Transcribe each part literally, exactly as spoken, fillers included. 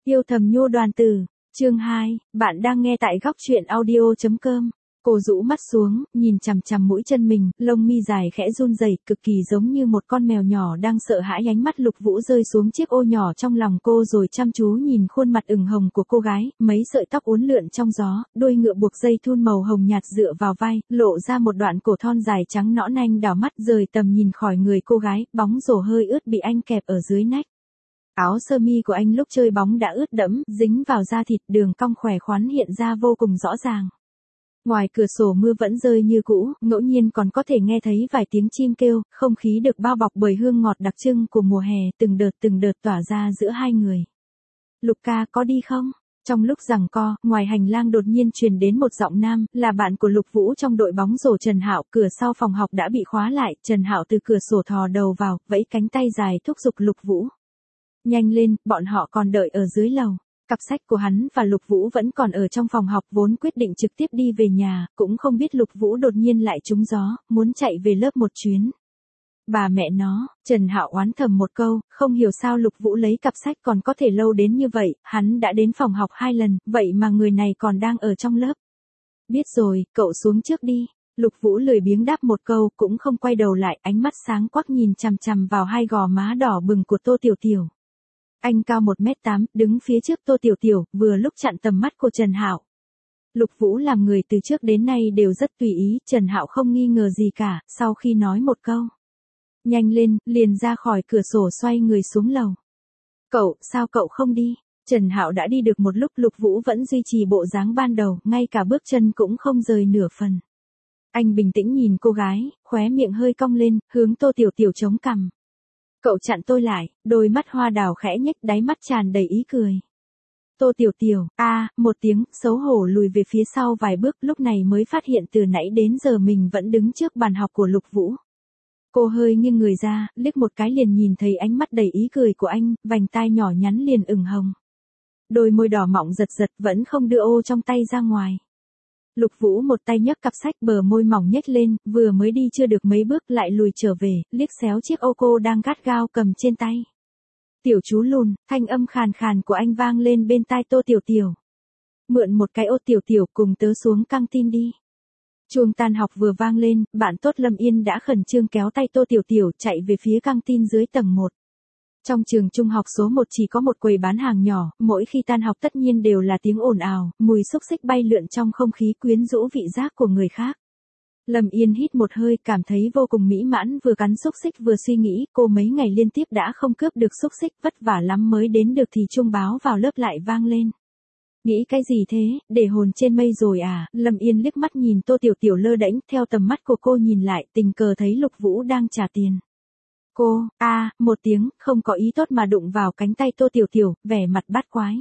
Yêu thầm nhô đoàn tử, chương hai, bạn đang nghe tại góc truyện audio chấm com. Cô rũ mắt xuống, nhìn chằm chằm mũi chân mình, lông mi dài khẽ run rẩy, cực kỳ giống như một con mèo nhỏ đang sợ hãi. Ánh mắt Lục Vũ rơi xuống chiếc ô nhỏ trong lòng cô rồi chăm chú nhìn khuôn mặt ửng hồng của cô gái, mấy sợi tóc uốn lượn trong gió, đuôi ngựa buộc dây thun màu hồng nhạt dựa vào vai, lộ ra một đoạn cổ thon dài trắng nõn. Anh đảo mắt rời tầm nhìn khỏi người cô gái, bóng rổ hơi ướt bị anh kẹp ở dưới nách. Áo sơ mi của anh lúc chơi bóng đã ướt đẫm, dính vào da thịt, đường cong khỏe khoắn hiện ra vô cùng rõ ràng. Ngoài cửa sổ mưa vẫn rơi như cũ, ngẫu nhiên còn có thể nghe thấy vài tiếng chim kêu, không khí được bao bọc bởi hương ngọt đặc trưng của mùa hè, từng đợt từng đợt tỏa ra giữa hai người. Lục ca có đi không? Trong lúc giằng co, ngoài hành lang đột nhiên truyền đến một giọng nam, là bạn của Lục Vũ trong đội bóng rổ Trần Hạo. Cửa sau phòng học đã bị khóa lại, Trần Hạo từ cửa sổ thò đầu vào, vẫy cánh tay dài thúc giục Lục Vũ. Nhanh lên, bọn họ còn đợi ở dưới lầu. Cặp sách của hắn và Lục Vũ vẫn còn ở trong phòng học, vốn quyết định trực tiếp đi về nhà, cũng không biết Lục Vũ đột nhiên lại trúng gió, muốn chạy về lớp một chuyến. Bà mẹ nó, Trần Hạo oán thầm một câu, không hiểu sao Lục Vũ lấy cặp sách còn có thể lâu đến như vậy, hắn đã đến phòng học hai lần, vậy mà người này còn đang ở trong lớp. Biết rồi, cậu xuống trước đi. Lục Vũ lười biếng đáp một câu, cũng không quay đầu lại, ánh mắt sáng quắc nhìn chằm chằm vào hai gò má đỏ bừng của Tô Tiểu Tiểu. Anh cao một mét tám, đứng phía trước Tô Tiểu Tiểu, vừa lúc chặn tầm mắt của Trần Hạo. Lục Vũ làm người từ trước đến nay đều rất tùy ý, Trần Hạo không nghi ngờ gì cả, sau khi nói một câu. Nhanh lên, liền ra khỏi cửa sổ xoay người xuống lầu. Cậu, sao cậu không đi? Trần Hạo đã đi được một lúc, Lục Vũ vẫn duy trì bộ dáng ban đầu, ngay cả bước chân cũng không rời nửa phần. Anh bình tĩnh nhìn cô gái, khóe miệng hơi cong lên, hướng Tô Tiểu Tiểu chống cằm. Cậu chặn tôi lại, đôi mắt hoa đào khẽ nhếch, đáy mắt tràn đầy ý cười. Tô Tiểu Tiểu, a, à, một tiếng, xấu hổ lùi về phía sau vài bước, lúc này mới phát hiện từ nãy đến giờ mình vẫn đứng trước bàn học của Lục Vũ. Cô hơi nghiêng người ra, liếc một cái liền nhìn thấy ánh mắt đầy ý cười của anh, vành tai nhỏ nhắn liền ửng hồng. Đôi môi đỏ mọng giật giật, vẫn không đưa ô trong tay ra ngoài. Lục Vũ một tay nhấc cặp sách, bờ môi mỏng nhếch lên, vừa mới đi chưa được mấy bước lại lùi trở về, liếc xéo chiếc ô cô đang gắt gao cầm trên tay. Tiểu chú lùn, thanh âm khàn khàn của anh vang lên bên tai Tô Tiểu Tiểu. Mượn một cái ô Tiểu Tiểu, cùng tớ xuống căng tin đi. Chuông tan học vừa vang lên, bạn tốt Lâm Yên đã khẩn trương kéo tay Tô Tiểu Tiểu chạy về phía căng tin dưới tầng một. Trong trường trung học số một chỉ có một quầy bán hàng nhỏ, mỗi khi tan học tất nhiên đều là tiếng ồn ào, mùi xúc xích bay lượn trong không khí quyến rũ vị giác của người khác. Lâm Yên hít một hơi, cảm thấy vô cùng mỹ mãn, vừa cắn xúc xích vừa suy nghĩ, cô mấy ngày liên tiếp đã không cướp được xúc xích, vất vả lắm mới đến được thì chuông báo vào lớp lại vang lên. Nghĩ cái gì thế, để hồn trên mây rồi à? Lâm Yên liếc mắt nhìn Tô Tiểu Tiểu lơ đễnh, theo tầm mắt của cô nhìn lại, tình cờ thấy Lục Vũ đang trả tiền. Cô, a, à, một tiếng, không có ý tốt mà đụng vào cánh tay Tô Tiểu Tiểu, vẻ mặt bát quái.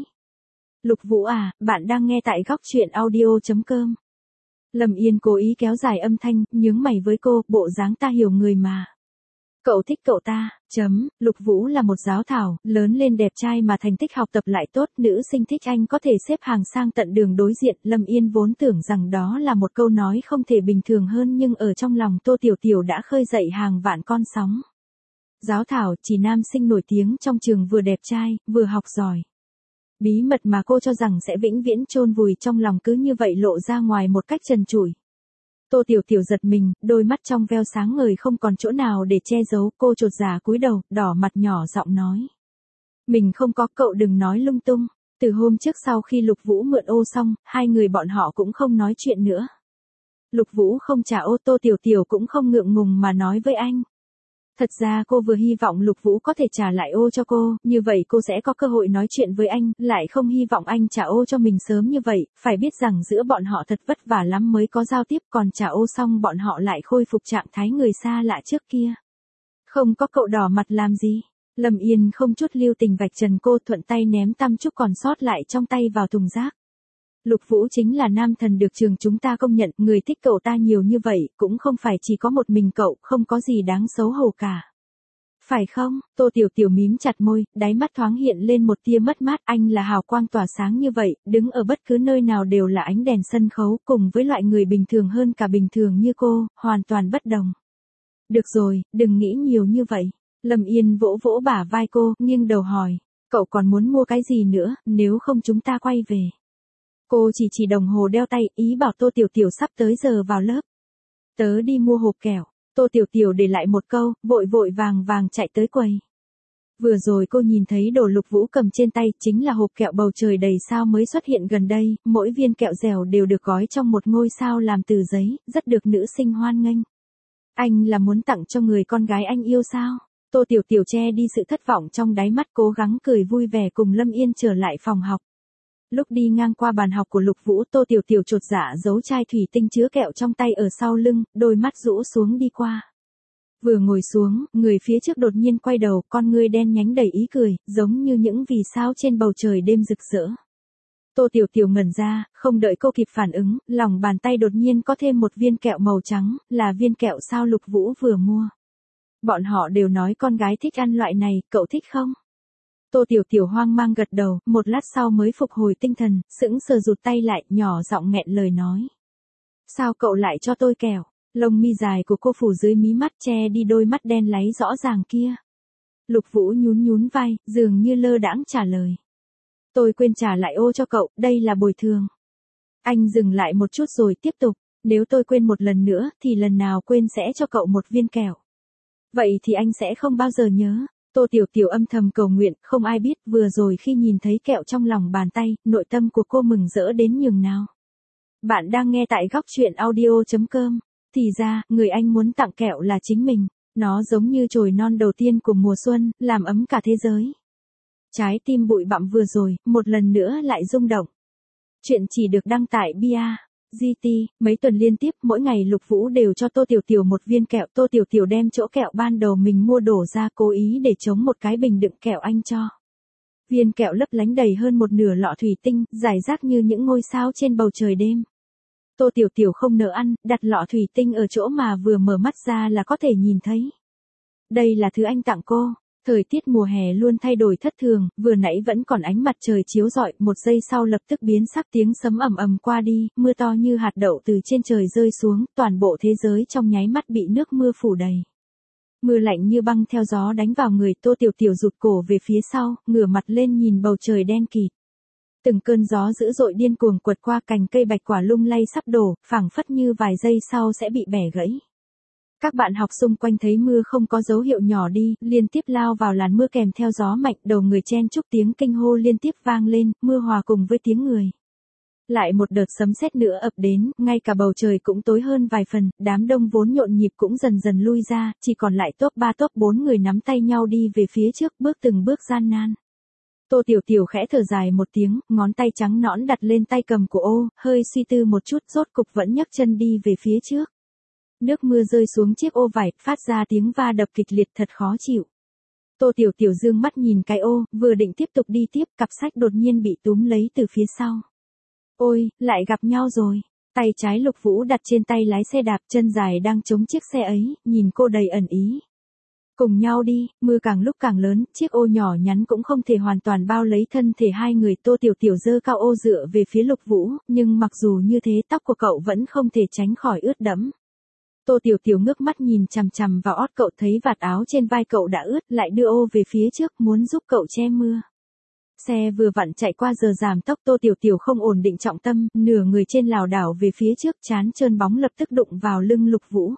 Lục Vũ à, bạn đang nghe tại góc truyện audio chấm com. Lâm Yên cố ý kéo dài âm thanh, nhướng mày với cô, bộ dáng ta hiểu người mà. Cậu thích cậu ta, chấm, Lục Vũ là một giáo thảo, lớn lên đẹp trai mà thành tích học tập lại tốt, nữ sinh thích anh có thể xếp hàng sang tận đường đối diện. Lâm Yên vốn tưởng rằng đó là một câu nói không thể bình thường hơn, nhưng ở trong lòng Tô Tiểu Tiểu đã khơi dậy hàng vạn con sóng. Giáo thảo chỉ nam sinh nổi tiếng trong trường, vừa đẹp trai, vừa học giỏi. Bí mật mà cô cho rằng sẽ vĩnh viễn chôn vùi trong lòng cứ như vậy lộ ra ngoài một cách trần trụi. Tô Tiểu Tiểu giật mình, đôi mắt trong veo sáng ngời không còn chỗ nào để che giấu, cô chột dạ cúi đầu, đỏ mặt nhỏ giọng nói. Mình không có, cậu đừng nói lung tung. Từ hôm trước sau khi Lục Vũ mượn ô xong, hai người bọn họ cũng không nói chuyện nữa. Lục Vũ không trả ô, Tô Tiểu Tiểu cũng không ngượng ngùng mà nói với anh. Thật ra cô vừa hy vọng Lục Vũ có thể trả lại ô cho cô, như vậy cô sẽ có cơ hội nói chuyện với anh, lại không hy vọng anh trả ô cho mình sớm như vậy, phải biết rằng giữa bọn họ thật vất vả lắm mới có giao tiếp, còn trả ô xong bọn họ lại khôi phục trạng thái người xa lạ trước kia. Không có, cậu đỏ mặt làm gì? Lâm Yên không chút lưu tình vạch trần cô, thuận tay ném tăm chút còn sót lại trong tay vào thùng rác. Lục Vũ chính là nam thần được trường chúng ta công nhận, người thích cậu ta nhiều như vậy, cũng không phải chỉ có một mình cậu, không có gì đáng xấu hổ cả. Phải không? Tô Tiểu Tiểu mím chặt môi, đáy mắt thoáng hiện lên một tia mất mát, anh là hào quang tỏa sáng như vậy, đứng ở bất cứ nơi nào đều là ánh đèn sân khấu, cùng với loại người bình thường hơn cả bình thường như cô, hoàn toàn bất đồng. Được rồi, đừng nghĩ nhiều như vậy. Lâm Yên vỗ vỗ bả vai cô, nghiêng đầu hỏi. Cậu còn muốn mua cái gì nữa, nếu không chúng ta quay về. Cô chỉ chỉ đồng hồ đeo tay, ý bảo Tô Tiểu Tiểu sắp tới giờ vào lớp. Tớ đi mua hộp kẹo. Tô Tiểu Tiểu để lại một câu, vội vội vàng vàng chạy tới quầy. Vừa rồi cô nhìn thấy đồ Lục Vũ cầm trên tay chính là hộp kẹo bầu trời đầy sao mới xuất hiện gần đây, mỗi viên kẹo dẻo đều được gói trong một ngôi sao làm từ giấy, rất được nữ sinh hoan nghênh. Anh là muốn tặng cho người con gái anh yêu sao? Tô Tiểu Tiểu che đi sự thất vọng trong đáy mắt, cố gắng cười vui vẻ cùng Lâm Yên trở lại phòng học. Lúc đi ngang qua bàn học của Lục Vũ, Tô Tiểu Tiểu chột dạ giấu chai thủy tinh chứa kẹo trong tay ở sau lưng, đôi mắt rũ xuống đi qua. Vừa ngồi xuống, người phía trước đột nhiên quay đầu, con ngươi đen nhánh đầy ý cười, giống như những vì sao trên bầu trời đêm rực rỡ. Tô Tiểu Tiểu ngẩn ra, không đợi cô kịp phản ứng, lòng bàn tay đột nhiên có thêm một viên kẹo màu trắng, là viên kẹo sao Lục Vũ vừa mua. Bọn họ đều nói con gái thích ăn loại này, cậu thích không? Tô Tiểu Tiểu hoang mang gật đầu, một lát sau mới phục hồi tinh thần, sững sờ rụt tay lại, nhỏ giọng nghẹn lời nói. Sao cậu lại cho tôi kẹo? Lông mi dài của cô phủ dưới mí mắt che đi đôi mắt đen láy rõ ràng kia. Lục Vũ nhún nhún vai, dường như lơ đãng trả lời. Tôi quên trả lại ô cho cậu, đây là bồi thường. Anh dừng lại một chút rồi tiếp tục, nếu tôi quên một lần nữa thì lần nào quên sẽ cho cậu một viên kẹo. Vậy thì anh sẽ không bao giờ nhớ. Tô Tiểu Tiểu âm thầm cầu nguyện, không ai biết vừa rồi khi nhìn thấy kẹo trong lòng bàn tay, nội tâm của cô mừng rỡ đến nhường nào. Bạn đang nghe tại góc truyện audio chấm com. Thì ra, người anh muốn tặng kẹo là chính mình. Nó giống như chồi non đầu tiên của mùa xuân, làm ấm cả thế giới. Trái tim bụi bặm vừa rồi, một lần nữa lại rung động. Chuyện chỉ được đăng tải bia. giê tê, mấy tuần liên tiếp mỗi ngày Lục Vũ đều cho Tô Tiểu Tiểu một viên kẹo. Tô Tiểu Tiểu đem chỗ kẹo ban đầu mình mua đổ ra cố ý để chống một cái bình đựng kẹo anh cho. Viên kẹo lấp lánh đầy hơn một nửa lọ thủy tinh, rải rác như những ngôi sao trên bầu trời đêm. Tô Tiểu Tiểu không nỡ ăn, đặt lọ thủy tinh ở chỗ mà vừa mở mắt ra là có thể nhìn thấy. Đây là thứ anh tặng cô. Thời tiết mùa hè luôn thay đổi thất thường, vừa nãy vẫn còn ánh mặt trời chiếu rọi, một giây sau lập tức biến sắc, tiếng sấm ầm ầm qua đi, mưa to như hạt đậu từ trên trời rơi xuống, toàn bộ thế giới trong nháy mắt bị nước mưa phủ đầy. Mưa lạnh như băng theo gió đánh vào người, Tô Tiểu Tiểu rụt cổ về phía sau, ngửa mặt lên nhìn bầu trời đen kịt. Từng cơn gió dữ dội điên cuồng quật qua cành cây bạch quả lung lay sắp đổ, phảng phất như vài giây sau sẽ bị bẻ gãy. Các bạn học xung quanh thấy mưa không có dấu hiệu nhỏ đi, liên tiếp lao vào làn mưa kèm theo gió mạnh, đầu người chen chúc tiếng kinh hô liên tiếp vang lên, mưa hòa cùng với tiếng người. Lại một đợt sấm sét nữa ập đến, ngay cả bầu trời cũng tối hơn vài phần, đám đông vốn nhộn nhịp cũng dần dần lui ra, chỉ còn lại top ba top bốn người nắm tay nhau đi về phía trước, bước từng bước gian nan. Tô Tiểu Tiểu khẽ thở dài một tiếng, ngón tay trắng nõn đặt lên tay cầm của ô, hơi suy tư một chút, rốt cục vẫn nhấc chân đi về phía trước. Nước mưa rơi xuống chiếc ô vải, phát ra tiếng va đập kịch liệt thật khó chịu. Tô Tiểu Tiểu dương mắt nhìn cái ô, vừa định tiếp tục đi tiếp, cặp sách đột nhiên bị túm lấy từ phía sau. Ôi, lại gặp nhau rồi. Tay trái Lục Vũ đặt trên tay lái xe đạp, chân dài đang chống chiếc xe ấy, nhìn cô đầy ẩn ý. Cùng nhau đi, mưa càng lúc càng lớn, chiếc ô nhỏ nhắn cũng không thể hoàn toàn bao lấy thân thể hai người. Tô Tiểu Tiểu giơ cao ô dựa về phía Lục Vũ, nhưng mặc dù như thế tóc của cậu vẫn không thể tránh khỏi ướt đẫm. Tô Tiểu Tiểu ngước mắt nhìn chằm chằm vào ót cậu, thấy vạt áo trên vai cậu đã ướt, lại đưa ô về phía trước, muốn giúp cậu che mưa. Xe vừa vặn chạy qua giờ giảm tốc, Tô Tiểu Tiểu không ổn định trọng tâm, nửa người trên lảo đảo về phía trước, trán trơn bóng lập tức đụng vào lưng Lục Vũ.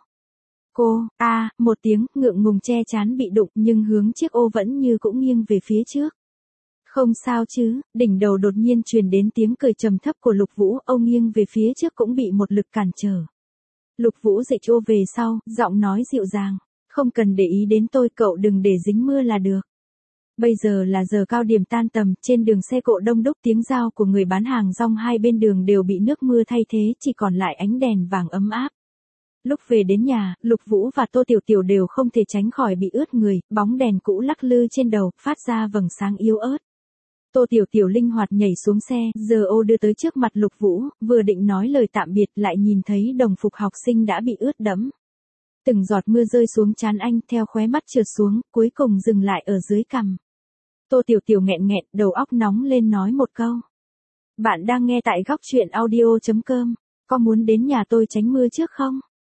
Cô, a, à, một tiếng, ngượng ngùng che trán bị đụng, nhưng hướng chiếc ô vẫn như cũng nghiêng về phía trước. Không sao chứ, đỉnh đầu đột nhiên truyền đến tiếng cười trầm thấp của Lục Vũ, ô nghiêng về phía trước cũng bị một lực cản trở. Lục Vũ dịch ô về sau, giọng nói dịu dàng, không cần để ý đến tôi, cậu đừng để dính mưa là được. Bây giờ là giờ cao điểm tan tầm, trên đường xe cộ đông đúc, tiếng rao của người bán hàng rong hai bên đường đều bị nước mưa thay thế, chỉ còn lại ánh đèn vàng ấm áp. Lúc về đến nhà, Lục Vũ và Tô Tiểu Tiểu đều không thể tránh khỏi bị ướt người, bóng đèn cũ lắc lư trên đầu, phát ra vầng sáng yếu ớt. Tô Tiểu Tiểu linh hoạt nhảy xuống xe, giờ ô đưa tới trước mặt Lục Vũ, vừa định nói lời tạm biệt lại nhìn thấy đồng phục học sinh đã bị ướt đẫm. Từng giọt mưa rơi xuống trán anh, theo khóe mắt trượt xuống, cuối cùng dừng lại ở dưới cằm. Tô Tiểu Tiểu nghẹn nghẹn, đầu óc nóng lên nói một câu. Bạn đang nghe tại góc truyện audio chấm com, có muốn đến nhà tôi tránh mưa trước không?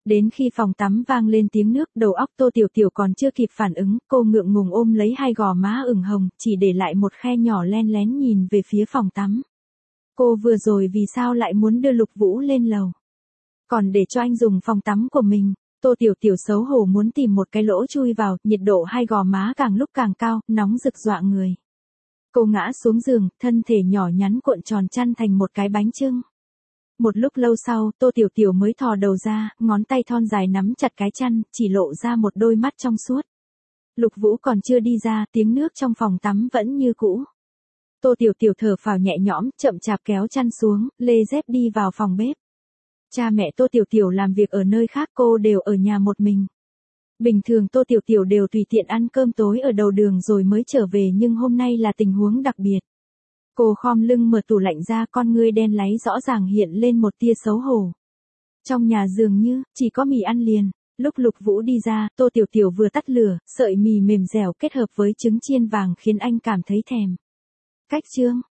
Đến khi phòng tắm vang lên tiếng nước, đầu óc Tô Tiểu Tiểu còn chưa kịp phản ứng, cô ngượng ngùng ôm lấy hai gò má ửng hồng, chỉ để lại một khe nhỏ len lén nhìn về phía phòng tắm. Cô vừa rồi vì sao lại muốn đưa Lục Vũ lên lầu? Còn để cho anh dùng phòng tắm của mình. Tô Tiểu Tiểu xấu hổ muốn tìm một cái lỗ chui vào, nhiệt độ hai gò má càng lúc càng cao, nóng rực dọa người. Cô ngã xuống giường, thân thể nhỏ nhắn cuộn tròn chăn thành một cái bánh chưng. Một lúc lâu sau, Tô Tiểu Tiểu mới thò đầu ra, ngón tay thon dài nắm chặt cái chăn, chỉ lộ ra một đôi mắt trong suốt. Lục Vũ còn chưa đi ra, tiếng nước trong phòng tắm vẫn như cũ. Tô Tiểu Tiểu thở phào nhẹ nhõm, chậm chạp kéo chăn xuống, lê dép đi vào phòng bếp. Cha mẹ Tô Tiểu Tiểu làm việc ở nơi khác, cô đều ở nhà một mình. Bình thường Tô Tiểu Tiểu đều tùy tiện ăn cơm tối ở đầu đường rồi mới trở về, nhưng hôm nay là tình huống đặc biệt. Cô khom lưng mở tủ lạnh ra, con ngươi đen láy rõ ràng hiện lên một tia xấu hổ. Trong nhà dường như chỉ có mì ăn liền. Lúc Lục Vũ đi ra, Tô Tiểu Tiểu vừa tắt lửa, sợi mì mềm dẻo kết hợp với trứng chiên vàng khiến anh cảm thấy thèm. Cách chương